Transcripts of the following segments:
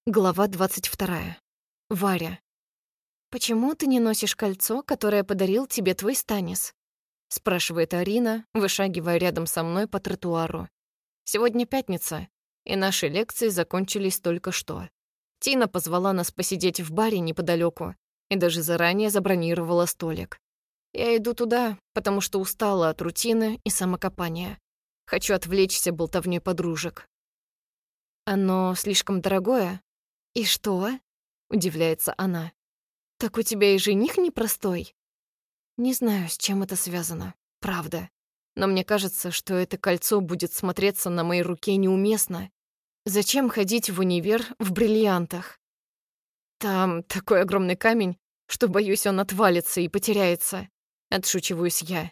Глава 22. Варя. «Почему ты не носишь кольцо, которое подарил тебе твой Станис?» — спрашивает Арина, вышагивая рядом со мной по тротуару. Сегодня пятница, и наши лекции закончились только что. Тина позвала нас посидеть в баре неподалеку и даже заранее забронировала столик. Я иду туда, потому что устала от рутины и самокопания. Хочу отвлечься болтовнёй подружек. «Оно слишком дорогое?» «И что?» — удивляется она. «Так у тебя и жених непростой?» Не знаю, с чем это связано, правда. Но мне кажется, что это кольцо будет смотреться на моей руке неуместно. Зачем ходить в универ в бриллиантах? Там такой огромный камень, что, боюсь, он отвалится и потеряется. Отшучиваюсь я.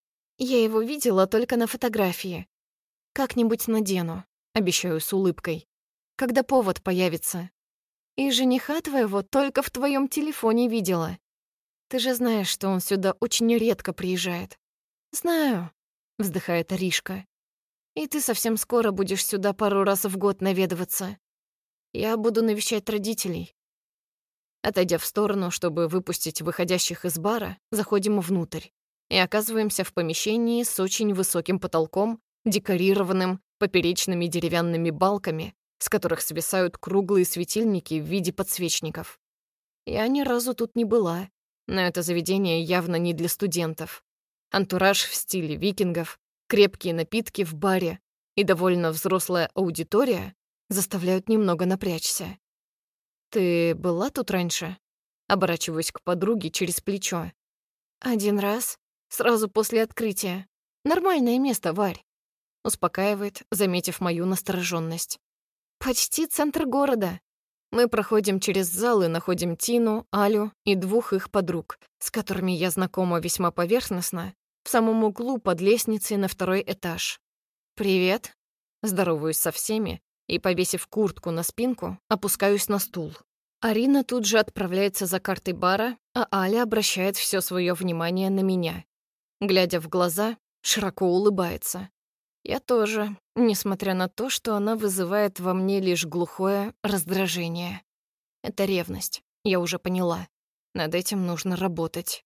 Я его видела только на фотографии. Как-нибудь надену, обещаю с улыбкой. Когда повод появится. И жениха твоего только в твоем телефоне видела. Ты же знаешь, что он сюда очень редко приезжает. Знаю, вздыхает Аришка. И ты совсем скоро будешь сюда пару раз в год наведываться. Я буду навещать родителей. Отойдя в сторону, чтобы выпустить выходящих из бара, заходим внутрь и оказываемся в помещении с очень высоким потолком, декорированным поперечными деревянными балками, с которых свисают круглые светильники в виде подсвечников. Я ни разу тут не была, но это заведение явно не для студентов. Антураж в стиле викингов, крепкие напитки в баре и довольно взрослая аудитория заставляют немного напрячься. «Ты была тут раньше?» Оборачиваюсь к подруге через плечо. «Один раз, сразу после открытия. Нормальное место, Варь», — успокаивает, заметив мою настороженность. «Почти центр города. Мы проходим через зал и находим Тину, Алю и двух их подруг, с которыми я знакома весьма поверхностно, в самом углу под лестницей на второй этаж. «Привет». Здороваюсь со всеми и, повесив куртку на спинку, опускаюсь на стул. Арина тут же отправляется за картой бара, а Аля обращает все свое внимание на меня. Глядя в глаза, широко улыбается. Я тоже, несмотря на то, что она вызывает во мне лишь глухое раздражение. Это ревность, я уже поняла. Над этим нужно работать.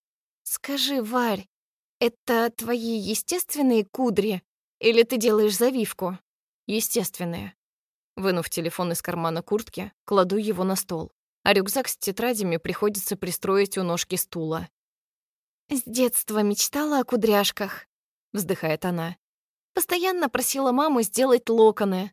«Скажи, Варь, это твои естественные кудри? Или ты делаешь завивку?» «Естественные». Вынув телефон из кармана куртки, кладу его на стол, а рюкзак с тетрадями приходится пристроить у ножки стула. «С детства мечтала о кудряшках», — вздыхает она. «Постоянно просила маму сделать локоны».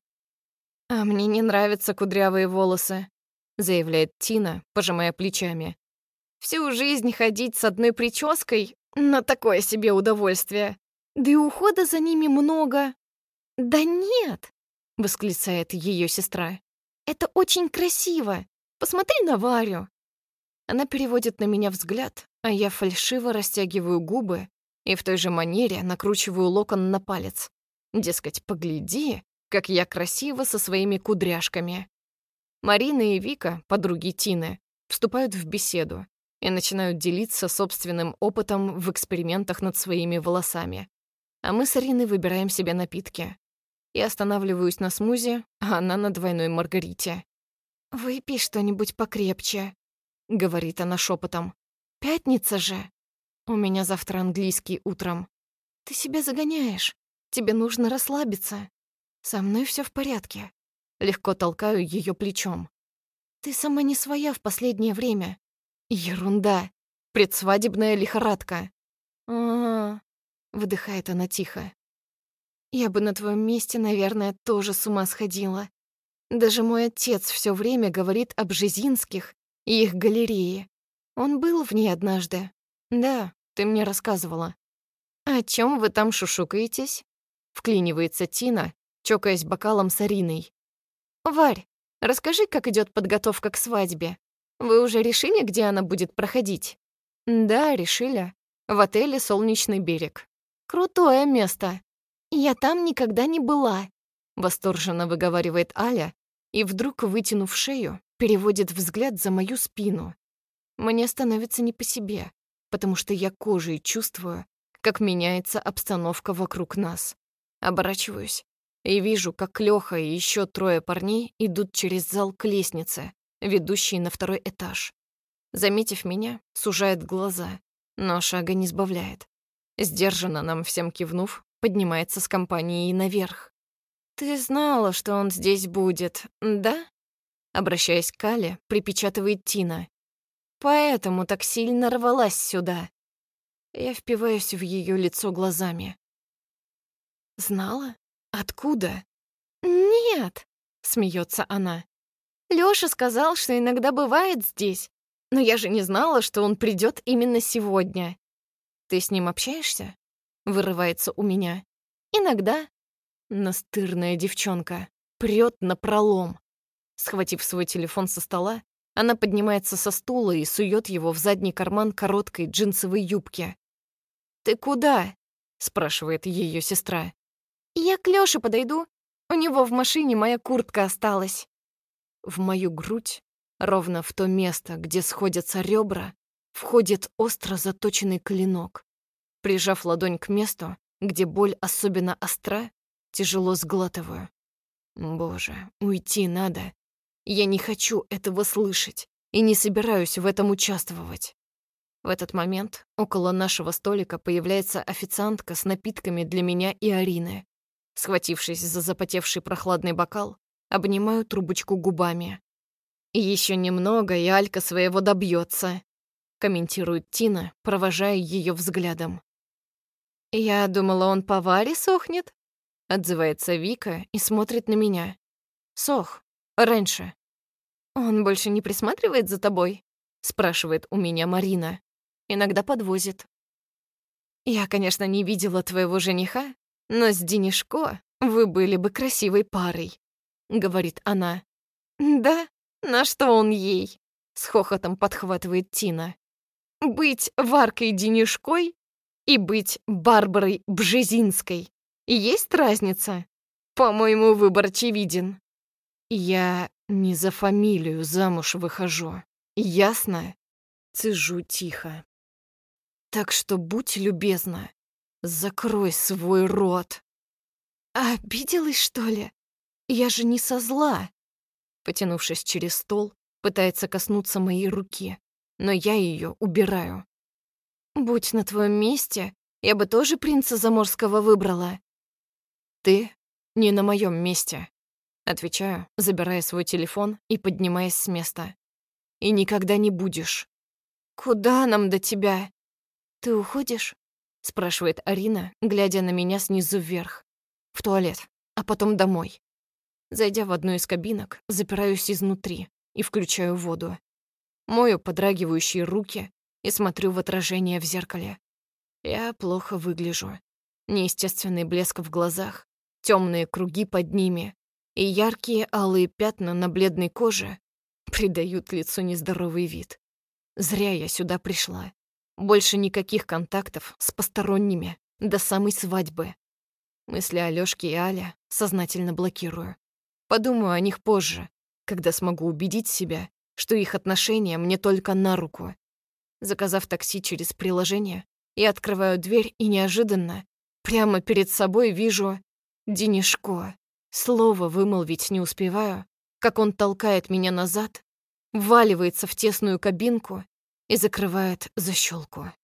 «А мне не нравятся кудрявые волосы», — заявляет Тина, пожимая плечами. «Всю жизнь ходить с одной прической — на такое себе удовольствие. Да и ухода за ними много». «Да нет», — восклицает ее сестра. «Это очень красиво. Посмотри на Варю». Она переводит на меня взгляд, а я фальшиво растягиваю губы и в той же манере накручиваю локон на палец. Дескать, погляди, как я красива со своими кудряшками. Марина и Вика, подруги Тины, вступают в беседу и начинают делиться собственным опытом в экспериментах над своими волосами. А мы с Ариной выбираем себе напитки. Я останавливаюсь на смузи, а она на двойной маргарите. «Выпей что-нибудь покрепче», — говорит она шепотом. «Пятница же. У меня завтра английский утром. Ты себя загоняешь. Тебе нужно расслабиться. Со мной все в порядке». Легко толкаю ее плечом. «Ты сама не своя в последнее время». «Ерунда. Предсвадебная лихорадка». «А-а-а», выдыхает она тихо. «Я бы на твоем месте, наверное, тоже с ума сходила. Даже мой отец все время говорит об Бжезинских и их галерее. Он был в ней однажды. Да, ты мне рассказывала. О чем вы там шушукаетесь?» Вклинивается Тина, чокаясь бокалом с Ариной. «Варь, расскажи, как идет подготовка к свадьбе. Вы уже решили, где она будет проходить?» «Да, решили. В отеле «Солнечный берег». «Крутое место. Я там никогда не была», — восторженно выговаривает Аля и вдруг, вытянув шею, переводит взгляд за мою спину. Мне становится не по себе, потому что я кожей чувствую, как меняется обстановка вокруг нас. Оборачиваюсь и вижу, как Лёха и еще 3 парней идут через зал к лестнице, ведущей на 2 этаж. Заметив меня, сужает глаза, но шага не сбавляет. Сдержанно нам всем кивнув, поднимается с компанией наверх. «Ты знала, что он здесь будет, да?» Обращаясь к Кале, припечатывает Тина. «Поэтому так сильно рвалась сюда». Я впиваюсь в ее лицо глазами. «Знала? Откуда?» «Нет», — смеется она. «Лёша сказал, что иногда бывает здесь, но я же не знала, что он придет именно сегодня». «Ты с ним общаешься?» — вырывается у меня. «Иногда». Настырная девчонка прёт напролом. Схватив свой телефон со стола, она поднимается со стула и сует его в задний карман короткой джинсовой юбки. «Ты куда?» — спрашивает ее сестра. «Я к Лёше подойду. У него в машине моя куртка осталась». В мою грудь, ровно в то место, где сходятся ребра, входит остро заточенный клинок. Прижав ладонь к месту, где боль особенно остра, тяжело сглатываю. Боже, уйти надо. Я не хочу этого слышать и не собираюсь в этом участвовать. В этот момент около нашего столика появляется официантка с напитками для меня и Арины. Схватившись за запотевший прохладный бокал, обнимаю трубочку губами. «Еще немного, и Алька своего добьется», — комментирует Тина, провожая ее взглядом. «Я думала, он по Варе сохнет», — отзывается Вика и смотрит на меня. «Сох. Раньше». «Он больше не присматривает за тобой?» — спрашивает у меня Марина. «Иногда подвозит». «Я, конечно, не видела твоего жениха, но с Денишко вы были бы красивой парой», — говорит она. «Да? На что он ей?» — с хохотом подхватывает Тина. «Быть Варкой Денишкой и быть Барбарой Бжезинской. Есть разница? По-моему, выбор очевиден». «Я не за фамилию замуж выхожу. Ясно?» Цежу тихо. «Так что будь любезна, закрой свой рот». «Обиделась, что ли? Я же не со зла». Потянувшись через стол, пытается коснуться моей руки, но я ее убираю. «Будь на твоем месте, я бы тоже принца Заморского выбрала». «Ты не на моем месте», — отвечаю, забирая свой телефон и поднимаясь с места. «И никогда не будешь». «Куда нам до тебя?» «Ты уходишь?» — спрашивает Арина, глядя на меня снизу вверх. «В туалет, а потом домой». Зайдя в одну из кабинок, запираюсь изнутри и включаю воду. Мою подрагивающие руки и смотрю в отражение в зеркале. Я плохо выгляжу. Неестественный блеск в глазах, темные круги под ними и яркие алые пятна на бледной коже придают лицу нездоровый вид. Зря я сюда пришла. Больше никаких контактов с посторонними до самой свадьбы. Мысли о Лёшке и Але сознательно блокирую. Подумаю о них позже, когда смогу убедить себя, что их отношения мне только на руку. Заказав такси через приложение, я открываю дверь и неожиданно прямо перед собой вижу Денишко. Слово вымолвить не успеваю, как он толкает меня назад, вваливается в тесную кабинку и закрывает защёлку.